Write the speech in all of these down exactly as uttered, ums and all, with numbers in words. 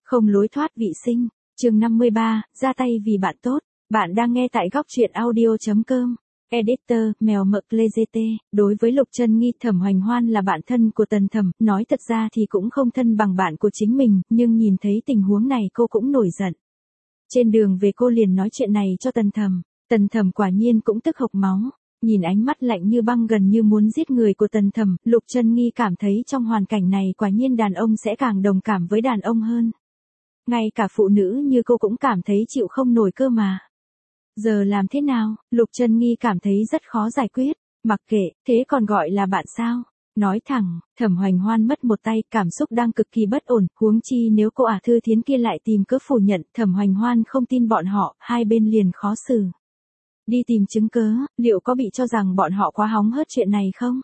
Không lối thoát vị sinh, chương năm mươi ba, ra tay vì bạn tốt. Bạn đang nghe tại góc truyện audio.com. Editor, mèo mực lê giê tê. Đối với Lục Chân Nghi, Thẩm Hoành Hoan là bạn thân của Tần Thẩm, nói thật ra thì cũng không thân bằng bạn của chính mình, nhưng nhìn thấy tình huống này cô cũng nổi giận. Trên đường về cô liền nói chuyện này cho Tần Thẩm. Tần Thẩm quả nhiên cũng tức hộc máu. Nhìn ánh mắt lạnh như băng gần như muốn giết người của Tần Thẩm, Lục Chân Nghi cảm thấy trong hoàn cảnh này quả nhiên đàn ông sẽ càng đồng cảm với đàn ông hơn. Ngay cả phụ nữ như cô cũng cảm thấy chịu không nổi cơ mà. Giờ làm thế nào? Lục Chân Nghi cảm thấy rất khó giải quyết. Mặc kệ, thế còn gọi là bạn sao? Nói thẳng, Thẩm Hoành Hoan mất một tay, cảm xúc đang cực kỳ bất ổn, huống chi nếu cô ả Thư Thiến kia lại tìm cớ phủ nhận, Thẩm Hoành Hoan không tin bọn họ, hai bên liền khó xử. Đi tìm chứng cớ, liệu có bị cho rằng bọn họ quá hóng hớt chuyện này không?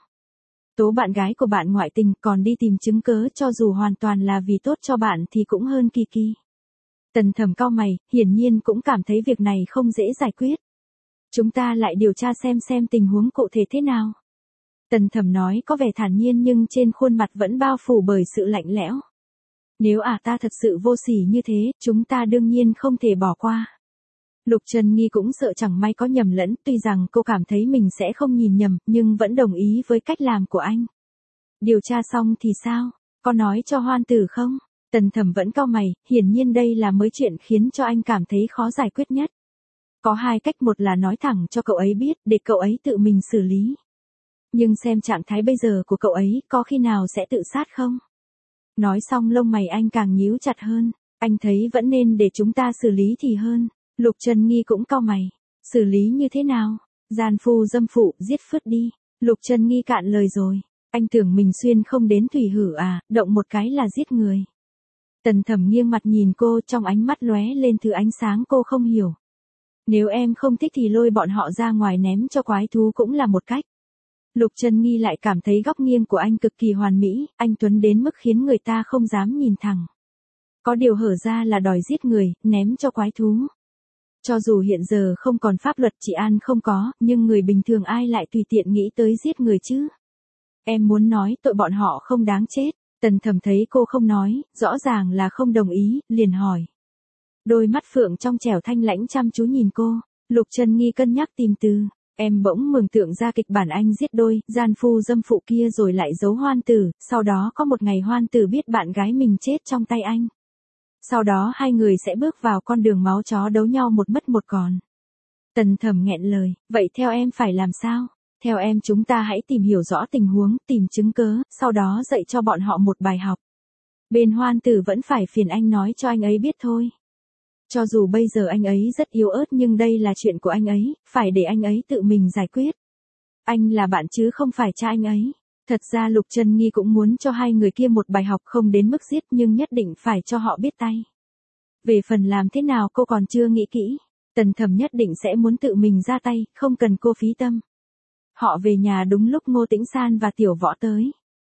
Tố bạn gái của bạn ngoại tình còn đi tìm chứng cớ cho dù hoàn toàn là vì tốt cho bạn thì cũng hơn kỳ kỳ. Tần Thẩm cau mày, hiển nhiên cũng cảm thấy việc này không dễ giải quyết. Chúng ta lại điều tra xem xem tình huống cụ thể thế nào. Tần Thẩm nói có vẻ thản nhiên nhưng trên khuôn mặt vẫn bao phủ bởi sự lạnh lẽo. Nếu ả ta thật sự vô sỉ như thế, chúng ta đương nhiên không thể bỏ qua. Lục Chân Nghi cũng sợ chẳng may có nhầm lẫn, tuy rằng cô cảm thấy mình sẽ không nhìn nhầm, nhưng vẫn đồng ý với cách làm của anh. Điều tra xong thì sao? Có nói cho Hoan Tử không? Tần Thẩm vẫn cau mày, hiển nhiên đây là mới chuyện khiến cho anh cảm thấy khó giải quyết nhất. Có hai cách, một là nói thẳng cho cậu ấy biết, để cậu ấy tự mình xử lý. Nhưng xem trạng thái bây giờ của cậu ấy, có khi nào sẽ tự sát không? Nói xong lông mày anh càng nhíu chặt hơn, anh thấy vẫn nên để chúng ta xử lý thì hơn. Lục Chân Nghi cũng cau mày, xử lý như thế nào? Gian phu dâm phụ, giết phứt đi. Lục Chân Nghi cạn lời rồi, anh tưởng mình xuyên không đến thủy hử à, động một cái là giết người. Tần Thẩm nghiêng mặt nhìn cô, trong ánh mắt lóe lên thứ ánh sáng cô không hiểu. Nếu em không thích thì lôi bọn họ ra ngoài ném cho quái thú cũng là một cách. Lục Chân Nghi lại cảm thấy góc nghiêng của anh cực kỳ hoàn mỹ, anh tuấn đến mức khiến người ta không dám nhìn thẳng. Có điều hở ra là đòi giết người, ném cho quái thú. Cho dù hiện giờ không còn pháp luật trị an không có, nhưng người bình thường ai lại tùy tiện nghĩ tới giết người chứ? Em muốn nói tội bọn họ không đáng chết. Tần Thẩm thấy cô không nói, rõ ràng là không đồng ý, liền hỏi. Đôi mắt phượng trong trẻo thanh lãnh chăm chú nhìn cô. Lục Chân Nghi cân nhắc tìm từ. Em bỗng mường tượng ra kịch bản anh giết đôi gian phu dâm phụ kia rồi lại giấu Hoan Tử, sau đó có một ngày Hoan Tử biết bạn gái mình chết trong tay anh. Sau đó hai người sẽ bước vào con đường máu chó đấu nhau một mất một còn. Tần Thẩm nghẹn lời, vậy theo em phải làm sao? Theo em chúng ta hãy tìm hiểu rõ tình huống, tìm chứng cớ, sau đó dạy cho bọn họ một bài học. Bên Hoan Tử vẫn phải phiền anh nói cho anh ấy biết thôi. Cho dù bây giờ anh ấy rất yếu ớt nhưng đây là chuyện của anh ấy, phải để anh ấy tự mình giải quyết. Anh là bạn chứ không phải cha anh ấy. Thật ra Lục Chân Nghi cũng muốn cho hai người kia một bài học, không đến mức giết nhưng nhất định phải cho họ biết tay. Về phần làm thế nào cô còn chưa nghĩ kỹ. Tần Thẩm nhất định sẽ muốn tự mình ra tay, không cần cô phí tâm. Họ về nhà đúng lúc Ngô Tĩnh San và Tiểu Võ tới.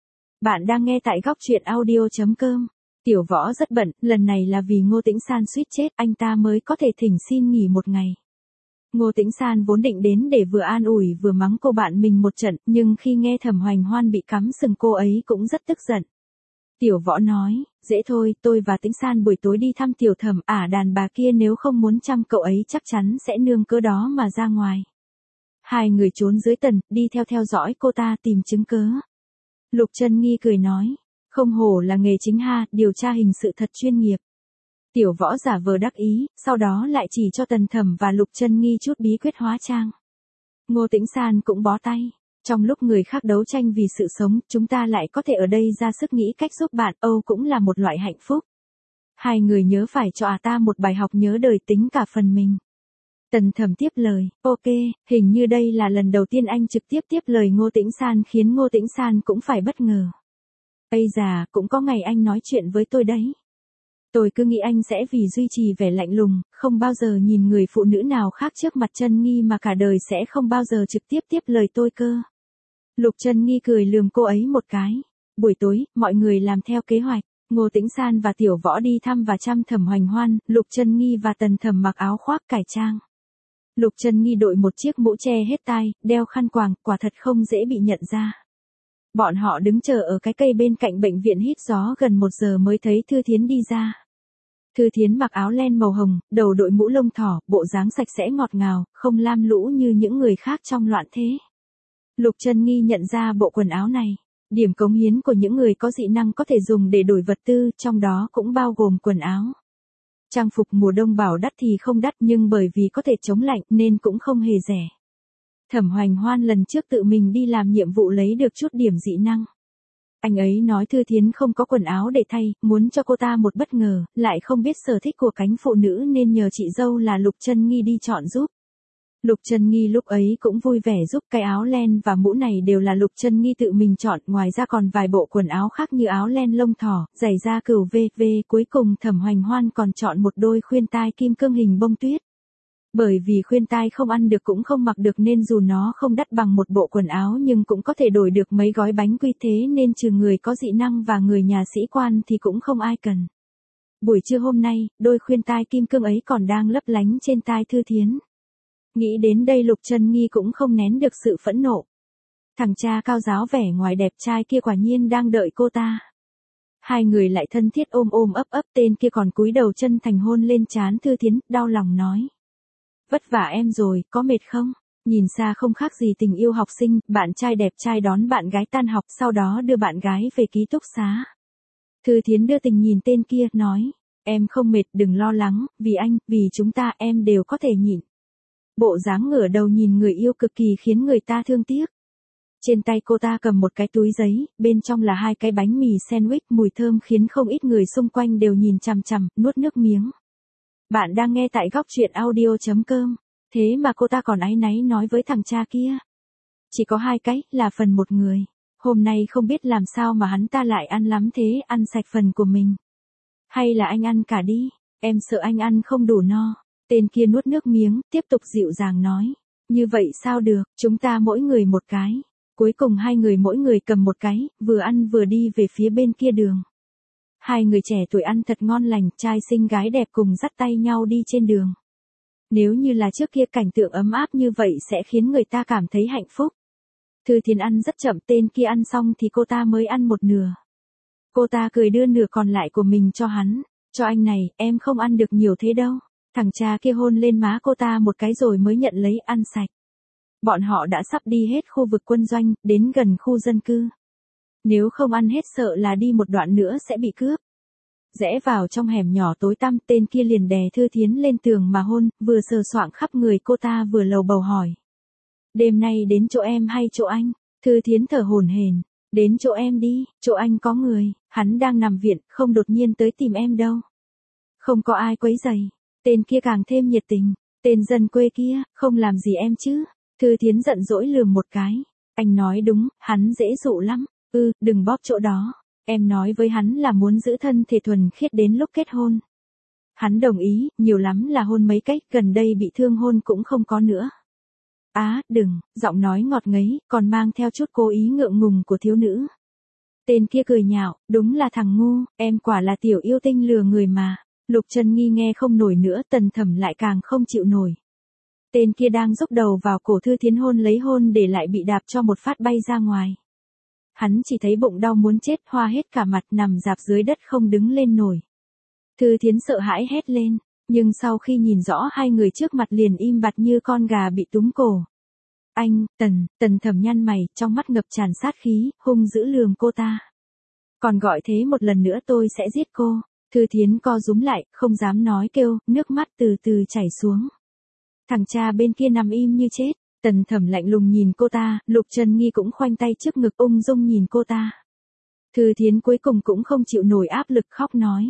Bạn đang nghe tại góc truyện audio.com. Tiểu Võ rất bận, lần này là vì Ngô Tĩnh San suýt chết, anh ta mới có thể thỉnh xin nghỉ một ngày. Ngô Tĩnh San vốn định đến để vừa an ủi vừa mắng cô bạn mình một trận, nhưng khi nghe Thẩm Hoành Hoan bị cắm sừng cô ấy cũng rất tức giận. Tiểu Võ nói, dễ thôi, tôi và Tĩnh San buổi tối đi thăm Tiểu Thẩm, ả đàn bà kia nếu không muốn chăm cậu ấy chắc chắn sẽ nương cớ đó mà ra ngoài. Hai người trốn dưới tần, đi theo theo dõi cô ta tìm chứng cớ. Lục Chân Nghi cười nói, không hổ là nghề chính ha, điều tra hình sự thật chuyên nghiệp. Tiểu Võ giả vờ đắc ý, sau đó lại chỉ cho Tần Thẩm và Lục Chân Nghi chút bí quyết hóa trang. Ngô Tĩnh San cũng bó tay. Trong lúc người khác đấu tranh vì sự sống, chúng ta lại có thể ở đây ra sức nghĩ cách giúp bạn, Âu cũng là một loại hạnh phúc. Hai người nhớ phải cho à ta một bài học nhớ đời tính cả phần mình. Tần Thẩm tiếp lời, ok, hình như đây là lần đầu tiên anh trực tiếp tiếp lời Ngô Tĩnh San khiến Ngô Tĩnh San cũng phải bất ngờ. Ây già, cũng có ngày anh nói chuyện với tôi đấy. Tôi cứ nghĩ anh sẽ vì duy trì vẻ lạnh lùng, không bao giờ nhìn người phụ nữ nào khác trước mặt Chân Nghi mà cả đời sẽ không bao giờ trực tiếp tiếp lời tôi cơ. Lục Chân Nghi cười lườm cô ấy một cái. Buổi tối, mọi người làm theo kế hoạch. Ngô Tĩnh San và Tiểu Võ đi thăm và chăm Thẩm Hoành Hoan, Lục Chân Nghi và Tần Thẩm mặc áo khoác cải trang. Lục Chân Nghi đội một chiếc mũ che hết tai, đeo khăn quàng, quả thật không dễ bị nhận ra. Bọn họ đứng chờ ở cái cây bên cạnh bệnh viện hít gió gần một giờ mới thấy Thư Thiến đi ra. Thư Thiến mặc áo len màu hồng, đầu đội mũ lông thỏ, bộ dáng sạch sẽ ngọt ngào, không lam lũ như những người khác trong loạn thế. Lục Chân Nghi nhận ra bộ quần áo này. Điểm cống hiến của những người có dị năng có thể dùng để đổi vật tư, trong đó cũng bao gồm quần áo. Trang phục mùa đông bảo đắt thì không đắt nhưng bởi vì có thể chống lạnh nên cũng không hề rẻ. Thẩm Hoành Hoan lần trước tự mình đi làm nhiệm vụ lấy được chút điểm dị năng. Anh ấy nói Thư Thiến không có quần áo để thay, muốn cho cô ta một bất ngờ, lại không biết sở thích của cánh phụ nữ nên nhờ chị dâu là Lục Chân Nghi đi chọn giúp. Lục Chân Nghi lúc ấy cũng vui vẻ giúp, cái áo len và mũ này đều là Lục Chân Nghi tự mình chọn, ngoài ra còn vài bộ quần áo khác như áo len lông thỏ, giày da cừu vê vê, cuối cùng Thẩm Hoành Hoan còn chọn một đôi khuyên tai kim cương hình bông tuyết. Bởi vì khuyên tai không ăn được cũng không mặc được nên dù nó không đắt bằng một bộ quần áo nhưng cũng có thể đổi được mấy gói bánh quy, thế nên trừ người có dị năng và người nhà sĩ quan thì cũng không ai cần. Buổi trưa hôm nay, đôi khuyên tai kim cương ấy còn đang lấp lánh trên tai Thư Thiến. Nghĩ đến đây Lục Chân Nghi cũng không nén được sự phẫn nộ. Thằng cha cao giáo vẻ ngoài đẹp trai kia quả nhiên đang đợi cô ta. Hai người lại thân thiết ôm ôm ấp ấp, tên kia còn cúi đầu chân thành hôn lên trán Thư Thiến, đau lòng nói. Vất vả em rồi, có mệt không? Nhìn xa không khác gì tình yêu học sinh, bạn trai đẹp trai đón bạn gái tan học sau đó đưa bạn gái về ký túc xá. Thư Thiến đưa tình nhìn tên kia, nói. Em không mệt, đừng lo lắng, vì anh, vì chúng ta em đều có thể nhịn. Bộ dáng ngửa đầu nhìn người yêu cực kỳ khiến người ta thương tiếc. Trên tay cô ta cầm một cái túi giấy, bên trong là hai cái bánh mì sandwich mùi thơm khiến không ít người xung quanh đều nhìn chằm chằm, nuốt nước miếng. Bạn đang nghe tại góc truyện audio chấm com. Thế mà cô ta còn áy náy nói với thằng cha kia. Chỉ có hai cái, là phần một người. Hôm nay không biết làm sao mà hắn ta lại ăn lắm thế, ăn sạch phần của mình. Hay là anh ăn cả đi, em sợ anh ăn không đủ no. Tên kia nuốt nước miếng, tiếp tục dịu dàng nói. Như vậy sao được, chúng ta mỗi người một cái. Cuối cùng hai người mỗi người cầm một cái, vừa ăn vừa đi về phía bên kia đường. Hai người trẻ tuổi ăn thật ngon lành, trai xinh gái đẹp cùng dắt tay nhau đi trên đường. Nếu như là trước kia cảnh tượng ấm áp như vậy sẽ khiến người ta cảm thấy hạnh phúc. Thư Thiến ăn rất chậm, tên kia ăn xong thì cô ta mới ăn một nửa. Cô ta cười đưa nửa còn lại của mình cho hắn. Cho anh này, em không ăn được nhiều thế đâu. Thằng cha kia hôn lên má cô ta một cái rồi mới nhận lấy ăn sạch. Bọn họ đã sắp đi hết khu vực quân doanh, đến gần khu dân cư. Nếu không ăn hết sợ là đi một đoạn nữa sẽ bị cướp. Rẽ vào trong hẻm nhỏ tối tăm, tên kia liền đè Thư Thiến lên tường mà hôn, vừa sờ soạng khắp người cô ta vừa lầu bầu hỏi. Đêm nay đến chỗ em hay chỗ anh? Thư Thiến thở hổn hển. Đến chỗ em đi, chỗ anh có người, hắn đang nằm viện, không đột nhiên tới tìm em đâu. Không có ai quấy rầy. Tên kia càng thêm nhiệt tình. Tên dân quê kia, không làm gì em chứ? Thư Thiến giận dỗi lườm một cái. Anh nói đúng, hắn dễ dụ lắm. Ừ, đừng bóp chỗ đó. Em nói với hắn là muốn giữ thân thể thuần khiết đến lúc kết hôn. Hắn đồng ý, nhiều lắm là hôn mấy cách, gần đây bị thương hôn cũng không có nữa. Á, à, đừng, giọng nói ngọt ngấy, còn mang theo chút cố ý ngượng ngùng của thiếu nữ. Tên kia cười nhạo, đúng là thằng ngu, em quả là tiểu yêu tinh lừa người mà. Lục Chân Nghi nghe không nổi nữa, Tần Thẩm lại càng không chịu nổi. Tên kia đang rúc đầu vào cổ Thư Thiến hôn lấy hôn để lại bị đạp cho một phát bay ra ngoài. Hắn chỉ thấy bụng đau muốn chết, hoa hết cả mặt, nằm rạp dưới đất không đứng lên nổi. Thư Thiến sợ hãi hét lên, nhưng sau khi nhìn rõ hai người trước mặt liền im bặt như con gà bị túm cổ. Anh, Tần, Tần Thẩm nhăn mày, trong mắt ngập tràn sát khí, hung dữ lườm cô ta. Còn gọi thế một lần nữa tôi sẽ giết cô. Thư Thiến co rúm lại, không dám nói kêu, nước mắt từ từ chảy xuống. Thằng cha bên kia nằm im như chết. Tần Thẩm lạnh lùng nhìn cô ta, Lục Chân Nghi cũng khoanh tay trước ngực ung dung nhìn cô ta. Thư Thiến cuối cùng cũng không chịu nổi áp lực khóc nói.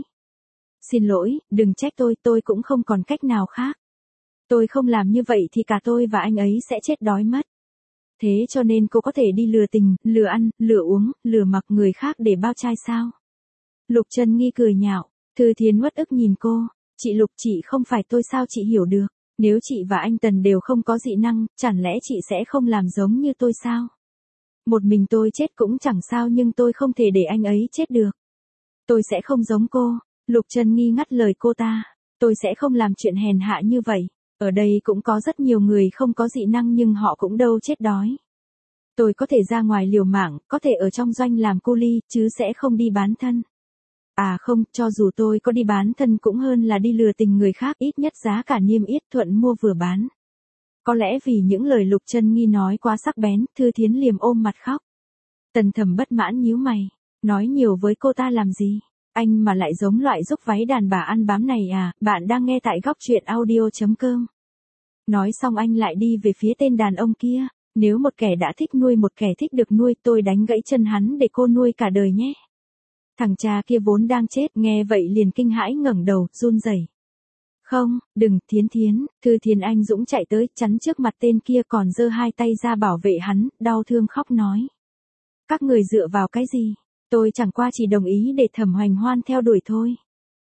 Xin lỗi, đừng trách tôi, tôi cũng không còn cách nào khác. Tôi không làm như vậy thì cả tôi và anh ấy sẽ chết đói mất. Thế cho nên cô có thể đi lừa tình, lừa ăn, lừa uống, lừa mặc người khác để bao trai sao? Lục Chân Nghi cười nhạo, Thư Thiến uất ức nhìn cô, chị Lục, chị không phải tôi sao chị hiểu được? Nếu chị và anh Tần đều không có dị năng, chẳng lẽ chị sẽ không làm giống như tôi sao? Một mình tôi chết cũng chẳng sao nhưng tôi không thể để anh ấy chết được. Tôi sẽ không giống cô. Lục Chân Nghi ngắt lời cô ta. Tôi sẽ không làm chuyện hèn hạ như vậy. Ở đây cũng có rất nhiều người không có dị năng nhưng họ cũng đâu chết đói. Tôi có thể ra ngoài liều mạng, có thể ở trong doanh làm cu li, chứ sẽ không đi bán thân. À không, cho dù tôi có đi bán thân cũng hơn là đi lừa tình người khác, ít nhất giá cả niêm yết thuận mua vừa bán. Có lẽ vì những lời Lục Chân Nghi nói quá sắc bén, Thư Thiến liềm ôm mặt khóc. Tần Thầm bất mãn nhíu mày, nói nhiều với cô ta làm gì? Anh mà lại giống loại rúc váy đàn bà ăn bám này à? Bạn đang nghe tại góc truyện audio chấm com. Nói xong anh lại đi về phía tên đàn ông kia. Nếu một kẻ đã thích nuôi một kẻ thích được nuôi, tôi đánh gãy chân hắn để cô nuôi cả đời nhé. Thằng cha kia vốn đang chết, nghe vậy liền kinh hãi ngẩng đầu, run rẩy. Không, đừng, Thiến Thiến. Thư Thiến Anh dũng chạy tới, chắn trước mặt tên kia còn giơ hai tay ra bảo vệ hắn, đau thương khóc nói. Các người dựa vào cái gì? Tôi chẳng qua chỉ đồng ý để Thẩm Hoành Hoan theo đuổi thôi.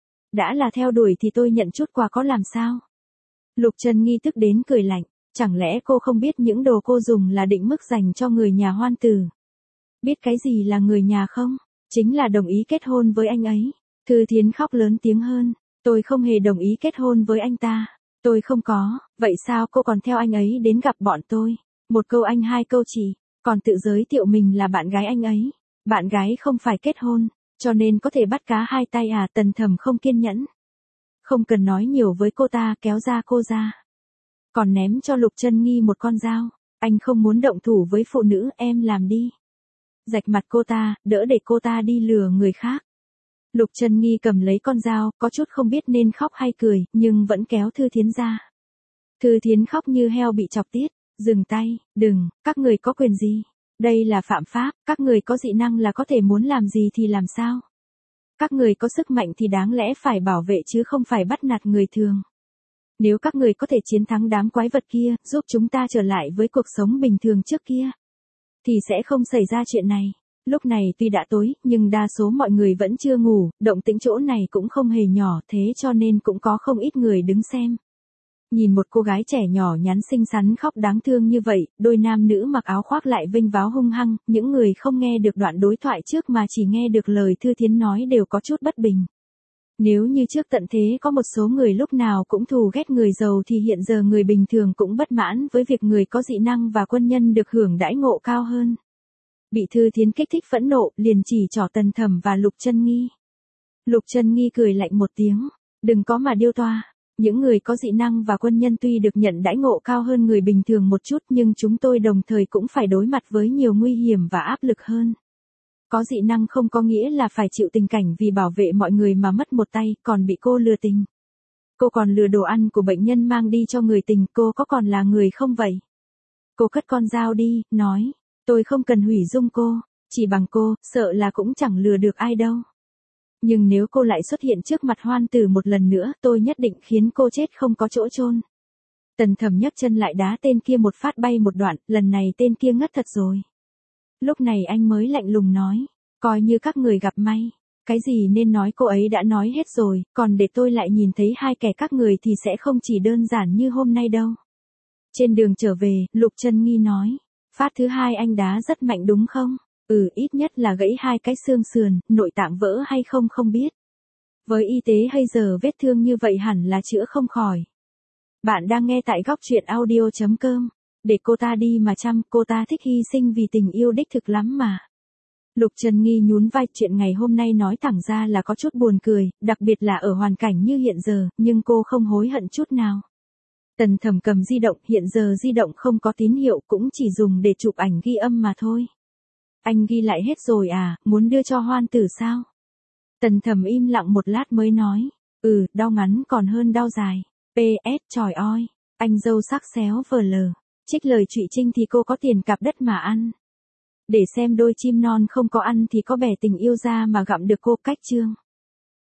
Đã là theo đuổi thì tôi nhận chút quà có làm sao? Lục Chân Nghi tức đến cười lạnh, chẳng lẽ cô không biết những đồ cô dùng là định mức dành cho người nhà Hoan tử? Biết cái gì là người nhà không? Chính là đồng ý kết hôn với anh ấy. Thư Thiến khóc lớn tiếng hơn, tôi không hề đồng ý kết hôn với anh ta. Tôi không có, vậy sao cô còn theo anh ấy đến gặp bọn tôi? Một câu anh hai câu chị, còn tự giới thiệu mình là bạn gái anh ấy. Bạn gái không phải kết hôn, cho nên có thể bắt cá hai tay à? Tần Thầm không kiên nhẫn. Không cần nói nhiều với cô ta, kéo ra cô ra. Còn ném cho Lục Chân Nghi một con dao. Anh không muốn động thủ với phụ nữ, em làm đi. Rạch mặt cô ta, đỡ để cô ta đi lừa người khác. Lục Chân Nghi cầm lấy con dao, có chút không biết nên khóc hay cười, nhưng vẫn kéo Thư Thiến ra. Thư Thiến khóc như heo bị chọc tiết. Dừng tay, đừng, các người có quyền gì? Đây là phạm pháp, các người có dị năng là có thể muốn làm gì thì làm sao? Các người có sức mạnh thì đáng lẽ phải bảo vệ chứ không phải bắt nạt người thường. Nếu các người có thể chiến thắng đám quái vật kia, giúp chúng ta trở lại với cuộc sống bình thường trước kia, thì sẽ không xảy ra chuyện này. Lúc này tuy đã tối, nhưng đa số mọi người vẫn chưa ngủ, động tĩnh chỗ này cũng không hề nhỏ, thế cho nên cũng có không ít người đứng xem. Nhìn một cô gái trẻ nhỏ nhắn xinh xắn khóc đáng thương như vậy, đôi nam nữ mặc áo khoác lại vênh váo hung hăng, những người không nghe được đoạn đối thoại trước mà chỉ nghe được lời Thư Thiến nói đều có chút bất bình. Nếu như trước tận thế có một số người lúc nào cũng thù ghét người giàu thì hiện giờ người bình thường cũng bất mãn với việc người có dị năng và quân nhân được hưởng đãi ngộ cao hơn. Bị Thư Thiến kích thích phẫn nộ, liền chỉ trỏ Tần Thầm và Lục Chân Nghi. Lục Chân Nghi cười lạnh một tiếng, đừng có mà điêu toa. Những người có dị năng và quân nhân tuy được nhận đãi ngộ cao hơn người bình thường một chút nhưng chúng tôi đồng thời cũng phải đối mặt với nhiều nguy hiểm và áp lực hơn. Có dị năng không có nghĩa là phải chịu tình cảnh vì bảo vệ mọi người mà mất một tay, còn bị cô lừa tình. Cô còn lừa đồ ăn của bệnh nhân mang đi cho người tình, cô có còn là người không vậy? Cô cất con dao đi, nói, tôi không cần hủy dung cô, chỉ bằng cô, sợ là cũng chẳng lừa được ai đâu. Nhưng nếu cô lại xuất hiện trước mặt Hoan tử một lần nữa, tôi nhất định khiến cô chết không có chỗ chôn. Tần Thầm nhấc chân lại đá tên kia một phát bay một đoạn, lần này tên kia ngất thật rồi. Lúc này anh mới lạnh lùng nói, coi như các người gặp may. Cái gì nên nói cô ấy đã nói hết rồi, còn để tôi lại nhìn thấy hai kẻ các người thì sẽ không chỉ đơn giản như hôm nay đâu. Trên đường trở về, Lục Chân Nghi nói, phát thứ hai anh đá rất mạnh đúng không? Ừ, ít nhất là gãy hai cái xương sườn, nội tạng vỡ hay không không biết. Với y tế hay giờ vết thương như vậy hẳn là chữa không khỏi. Bạn đang nghe tại góc truyện audio chấm com. Để cô ta đi mà chăm, cô ta thích hy sinh vì tình yêu đích thực lắm mà. Lục Chân Nghi nhún vai, chuyện ngày hôm nay nói thẳng ra là có chút buồn cười, đặc biệt là ở hoàn cảnh như hiện giờ, nhưng cô không hối hận chút nào. Tần Thầm cầm di động, hiện giờ di động không có tín hiệu cũng chỉ dùng để chụp ảnh ghi âm mà thôi. Anh ghi lại hết rồi à, muốn đưa cho Hoan tử sao? Tần Thầm im lặng một lát mới nói, ừ, đau ngắn còn hơn đau dài. pê ét chòi oi, anh dâu sắc xéo vờ lờ. Trích lời Trụy Trinh thì cô có tiền cặp đất mà ăn. Để xem đôi chim non không có ăn thì có bẻ tình yêu ra mà gặm được cô. Cách chương.